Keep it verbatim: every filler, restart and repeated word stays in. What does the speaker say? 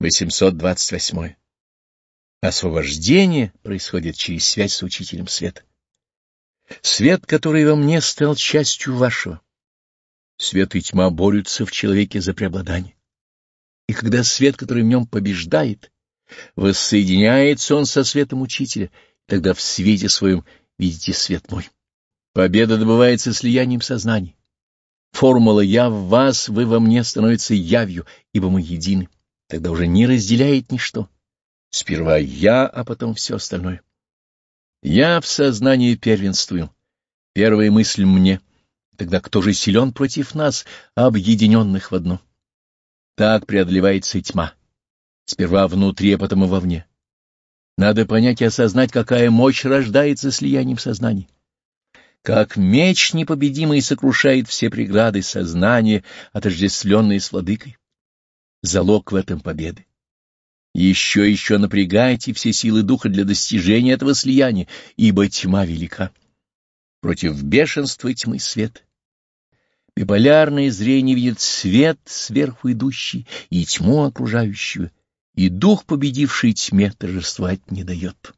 восемьсот двадцать восьмой. Освобождение происходит через связь с Учителем Света. Свет, который во мне, стал частью вашего. Свет и тьма борются в человеке за преобладание. И когда свет, который в нем побеждает, воссоединяется он со светом Учителя, тогда в свете своем видите свет мой. Победа добывается слиянием сознаний. Формула «я в вас, вы во мне» становится явью, ибо мы едины. Тогда уже не разделяет ничто. Сперва я, а потом все остальное. Я в сознании первенствую. Первая мысль мне. Тогда кто же силен против нас, объединенных в одно? Так преодолевается тьма. Сперва внутри, а потом и вовне. Надо понять и осознать, какая мощь рождается слиянием сознаний. Как меч непобедимый сокрушает все преграды сознания, отождествленные с владыкой. Залог в этом победы. Еще еще напрягайте все силы духа для достижения этого слияния, ибо тьма велика. Против бешенства тьмы свет. Биполярное зрение видит свет сверху идущий и тьму окружающую, и дух, победивший тьме, торжествовать не дает.